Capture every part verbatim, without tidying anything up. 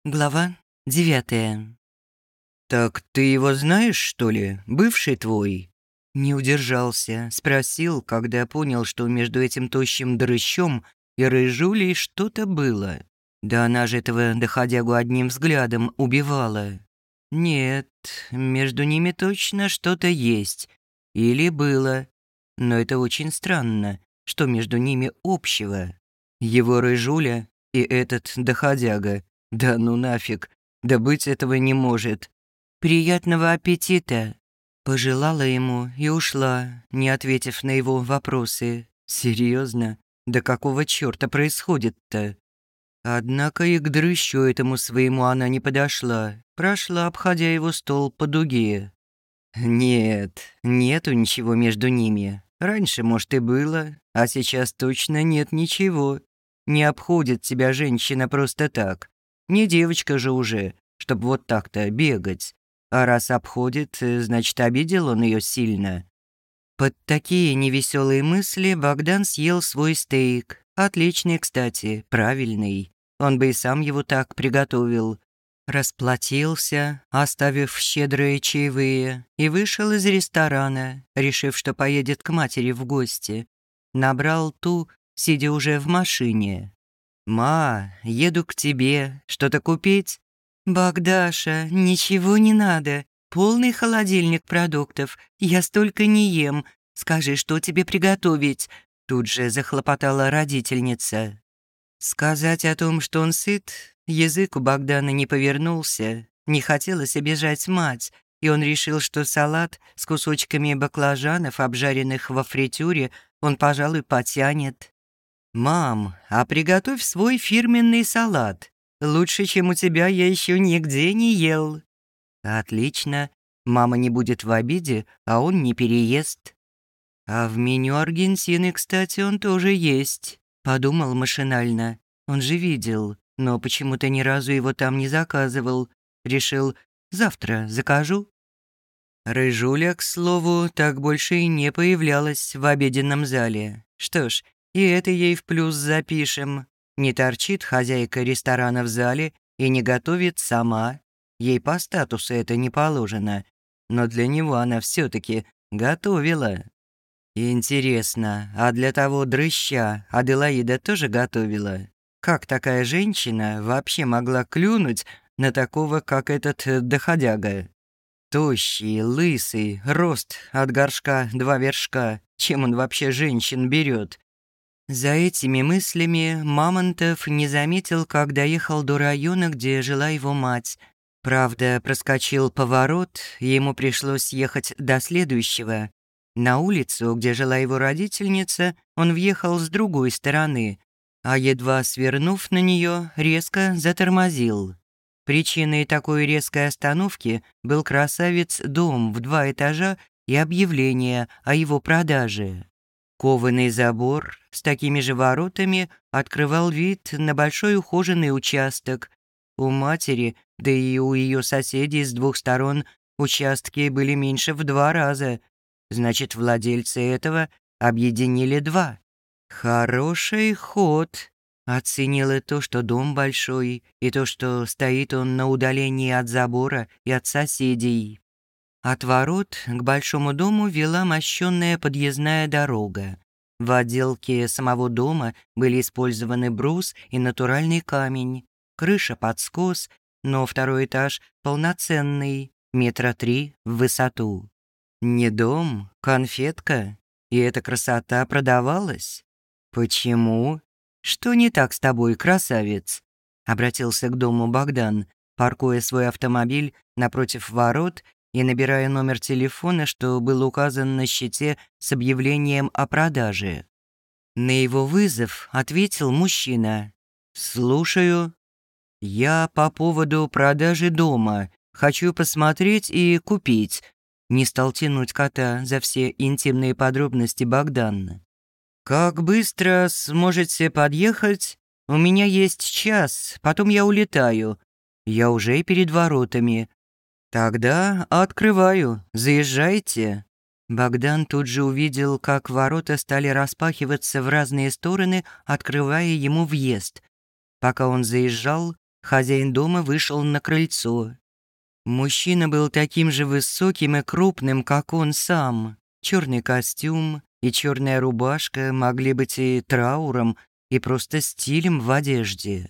Глава девятая. «Так ты его знаешь, что ли, бывший твой?» Не удержался, спросил, когда понял, что между этим тощим дрыщом и рыжулей что-то было. Да она же этого доходягу одним взглядом убивала. Нет, между ними точно что-то есть. Или было. Но это очень странно, что между ними общего. Его рыжуля и этот доходяга. Да ну нафиг, да быть этого не может. «Приятного аппетита!» Пожелала ему и ушла, не ответив на его вопросы. Серьезно? Да какого чёрта происходит-то? Однако и к дрыщу этому своему она не подошла, прошла, обходя его стол по дуге. Нет, нету ничего между ними. Раньше, может, и было, а сейчас точно нет ничего. Не обходит тебя женщина просто так. Не девочка же уже, чтоб вот так-то бегать. А раз обходит, значит, обидел он ее сильно. Под такие невеселые мысли Богдан съел свой стейк. Отличный, кстати, правильный. Он бы и сам его так приготовил. Расплатился, оставив щедрые чаевые, и вышел из ресторана, решив, что поедет к матери в гости. Набрал ту, сидя уже в машине. «Ма, еду к тебе. Что-то купить?» «Богдаша, ничего не надо. Полный холодильник продуктов. Я столько не ем. Скажи, что тебе приготовить?» Тут же захлопотала родительница. Сказать о том, что он сыт, язык у Богдана не повернулся. Не хотелось обижать мать, и он решил, что салат с кусочками баклажанов, обжаренных во фритюре, он, пожалуй, потянет. «Мам, а приготовь свой фирменный салат. Лучше, чем у тебя, я еще нигде не ел». «Отлично. Мама не будет в обиде, а он не переест». «А в меню Аргентины, кстати, он тоже есть», — подумал машинально. Он же видел, но почему-то ни разу его там не заказывал. Решил, завтра закажу. Рыжуля, к слову, так больше и не появлялась в обеденном зале. Что ж, и это ей в плюс запишем. Не торчит хозяйка ресторана в зале и не готовит сама. Ей по статусу это не положено. Но для него она все-таки готовила. Интересно, а для того дрыща Аделаида тоже готовила? Как такая женщина вообще могла клюнуть на такого, как этот э, доходяга? Тощий, лысый, рост от горшка два вершка. Чем он вообще женщин берет? За этими мыслями Мамонтов не заметил, как доехал до района, где жила его мать. Правда, проскочил поворот, и ему пришлось ехать до следующего. На улицу, где жила его родительница, он въехал с другой стороны, а едва свернув на нее, резко затормозил. Причиной такой резкой остановки был красавец-дом в два этажа и объявление о его продаже. Кованый забор с такими же воротами открывал вид на большой ухоженный участок. У матери, да и у ее соседей с двух сторон, участки были меньше в два раза. Значит, владельцы этого объединили два. Хороший ход. Оценила то, что дом большой, и то, что стоит он на удалении от забора и от соседей. От ворот к большому дому вела мощенная подъездная дорога. В отделке самого дома были использованы брус и натуральный камень. Крыша под скос, но второй этаж полноценный, метра три в высоту. Не дом, конфетка. И эта красота продавалась. Почему? Что не так с тобой, красавец? Обратился к дому Богдан, паркуя свой автомобиль напротив ворот и набирая номер телефона, что был указан на щите с объявлением о продаже. На его вызов ответил мужчина. «Слушаю. Я по поводу продажи дома. Хочу посмотреть и купить». Не стал тянуть кота за все интимные подробности Богдан. «Как быстро сможете подъехать? У меня есть час, потом я улетаю. Я уже перед воротами. Тогда открываю, заезжайте». Богдан тут же увидел, как ворота стали распахиваться в разные стороны, открывая ему въезд. Пока он заезжал, хозяин дома вышел на крыльцо. Мужчина был таким же высоким и крупным, как он сам. Черный костюм и черная рубашка могли быть и трауром, и просто стилем в одежде.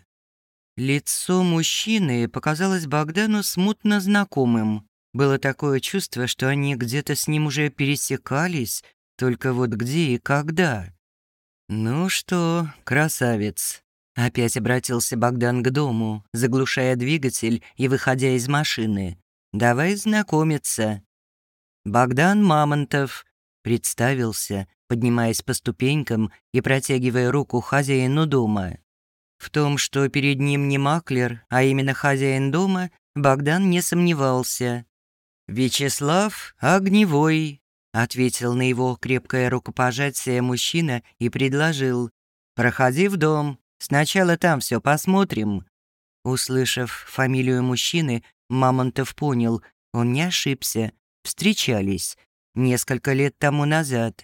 Лицо мужчины показалось Богдану смутно знакомым. Было такое чувство, что они где-то с ним уже пересекались, только вот где и когда. «Ну что, красавец?» Опять обратился Богдан к дому, заглушая двигатель и выходя из машины. «Давай знакомиться». «Богдан Мамонтов», — представился, поднимаясь по ступенькам и протягивая руку хозяину дома. В том, что перед ним не маклер, а именно хозяин дома, Богдан не сомневался. «Вячеслав Огневой», — ответил на его крепкое рукопожатие мужчина и предложил. «Проходи в дом, сначала там все посмотрим». Услышав фамилию мужчины, Мамонтов понял, он не ошибся, встречались несколько лет тому назад.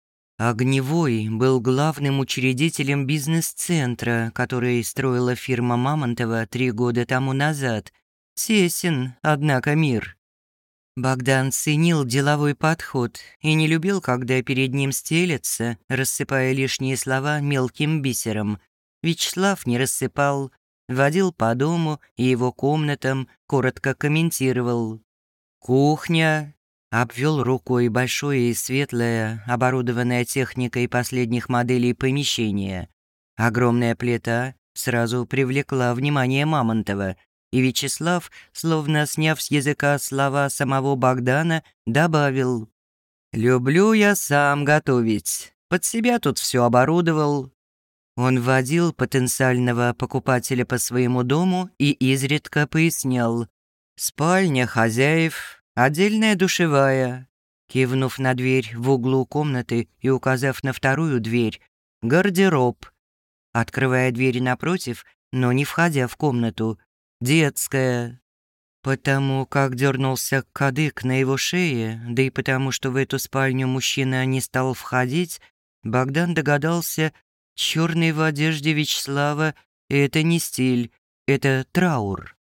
Огневой был главным учредителем бизнес-центра, который строила фирма Мамонтова три года тому назад. Тесен, однако, мир. Богдан ценил деловой подход и не любил, когда перед ним стелятся, рассыпая лишние слова мелким бисером. Вячеслав не рассыпал, водил по дому и его комнатам, коротко комментировал. «Кухня», обвел рукой большое и светлое, оборудованное техникой последних моделей помещение. Огромная плита сразу привлекла внимание Мамонтова, и Вячеслав, словно сняв с языка слова самого Богдана, добавил: «Люблю я сам готовить, под себя тут все оборудовал». Он водил потенциального покупателя по своему дому и изредка пояснял: «Спальня хозяев, отдельная душевая», кивнув на дверь в углу комнаты и указав на вторую дверь, гардероб, открывая дверь напротив, но не входя в комнату, детская. Потому как дернулся кадык на его шее, да и потому, что в эту спальню мужчина не стал входить, Богдан догадался, черный в одежде Вячеслава — это не стиль, это траур.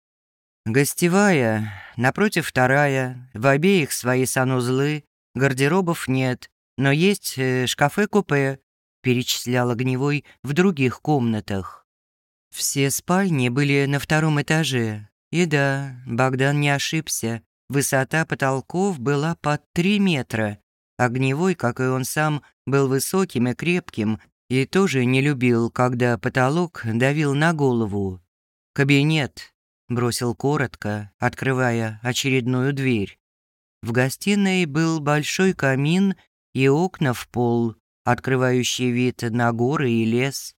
Гостевая, напротив вторая, в обеих свои санузлы, гардеробов нет, но есть э, шкафы-купе, перечислял Огневой в других комнатах. Все спальни были на втором этаже, и да, Богдан не ошибся, высота потолков была под три метра. Огневой, как и он сам, был высоким и крепким и тоже не любил, когда потолок давил на голову. «Кабинет», — бросил коротко, открывая очередную дверь. В гостиной был большой камин и окна в пол, открывающие вид на горы и лес.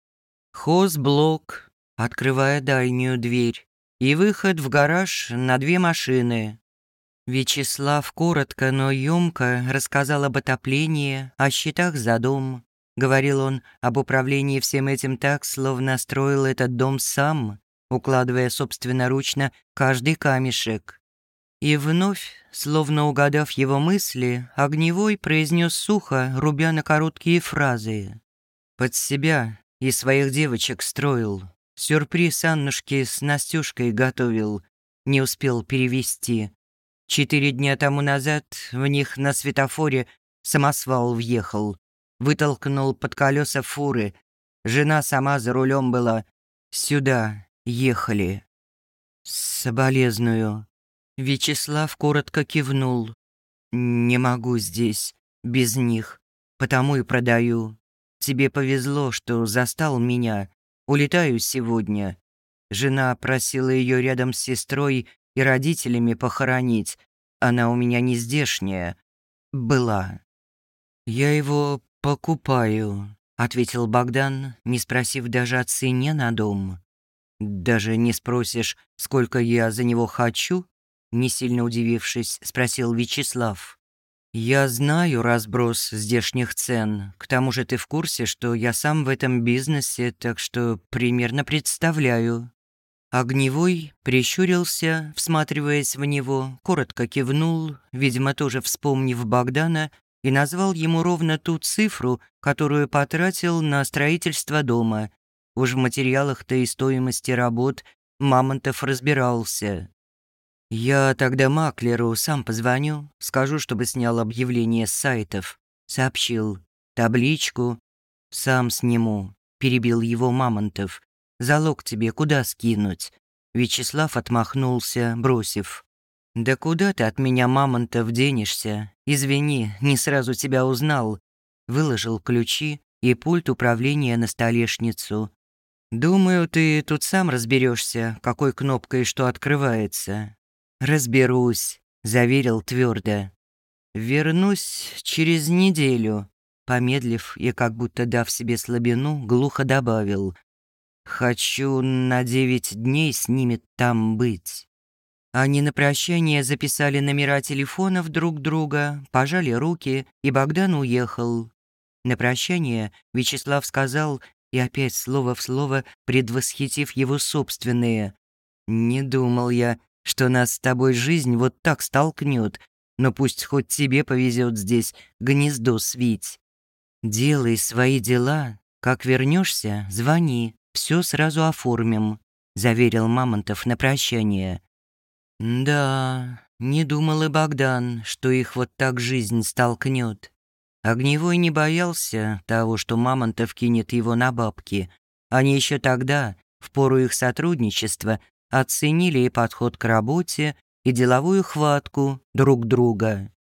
Хозблок, открывая дальнюю дверь, и выход в гараж на две машины. Вячеслав коротко, но ёмко рассказал об отоплении, о счетах за дом. Говорил он об управлении всем этим так, словно строил этот дом сам, укладывая собственноручно каждый камешек. И вновь, словно угадав его мысли, Огневой произнес сухо, рубя на короткие фразы. «Под себя и своих девочек строил. Сюрприз Аннушке с Настюшкой готовил. Не успел перевести. Четыре дня тому назад в них на светофоре самосвал въехал. Вытолкнул под колеса фуры. Жена сама за рулем была. Сюда ехали». «Соболезную». Вячеслав коротко кивнул. «Не могу здесь, без них, потому и продаю. Тебе повезло, что застал меня. Улетаю сегодня. Жена просила ее рядом с сестрой и родителями похоронить. Она у меня не здешняя. Была». «Я его покупаю», — ответил Богдан, не спросив даже о цене на дом. «Даже не спросишь, сколько я за него хочу?» Не сильно удивившись, спросил Вячеслав. «Я знаю разброс здешних цен. К тому же ты в курсе, что я сам в этом бизнесе, так что примерно представляю». Огневой прищурился, всматриваясь в него, коротко кивнул, видимо, тоже вспомнив Богдана, и назвал ему ровно ту цифру, которую потратил на строительство дома. Уж в материалах-то и стоимости работ Мамонтов разбирался. «Я тогда маклеру сам позвоню, скажу, чтобы снял объявление с сайтов», — сообщил. «Табличку сам сниму», — перебил его Мамонтов. «Залог тебе куда скинуть?» Вячеслав отмахнулся, бросив: «Да куда ты от меня, Мамонтов, денешься? Извини, не сразу тебя узнал». Выложил ключи и пульт управления на столешницу. «Думаю, ты тут сам разберешься, какой кнопкой что открывается». «Разберусь», — заверил твердо. «Вернусь через неделю», — помедлив и как будто дав себе слабину, глухо добавил. «Хочу на девять дней с ними там быть». Они на прощание записали номера телефонов друг друга, пожали руки, и Богдан уехал. На прощание Вячеслав сказал, и опять слово в слово предвосхитив его собственные: «Не думал я, что нас с тобой жизнь вот так столкнет, но пусть хоть тебе повезет здесь гнездо свить. Делай свои дела, как вернешься, звони, все сразу оформим», — заверил Мамонтов на прощание. Да, не думал и Богдан, что их вот так жизнь столкнет. Огневой не боялся того, что Мамонтов кинет его на бабки. Они еще тогда, в пору их сотрудничества, оценили и подход к работе, и деловую хватку друг друга.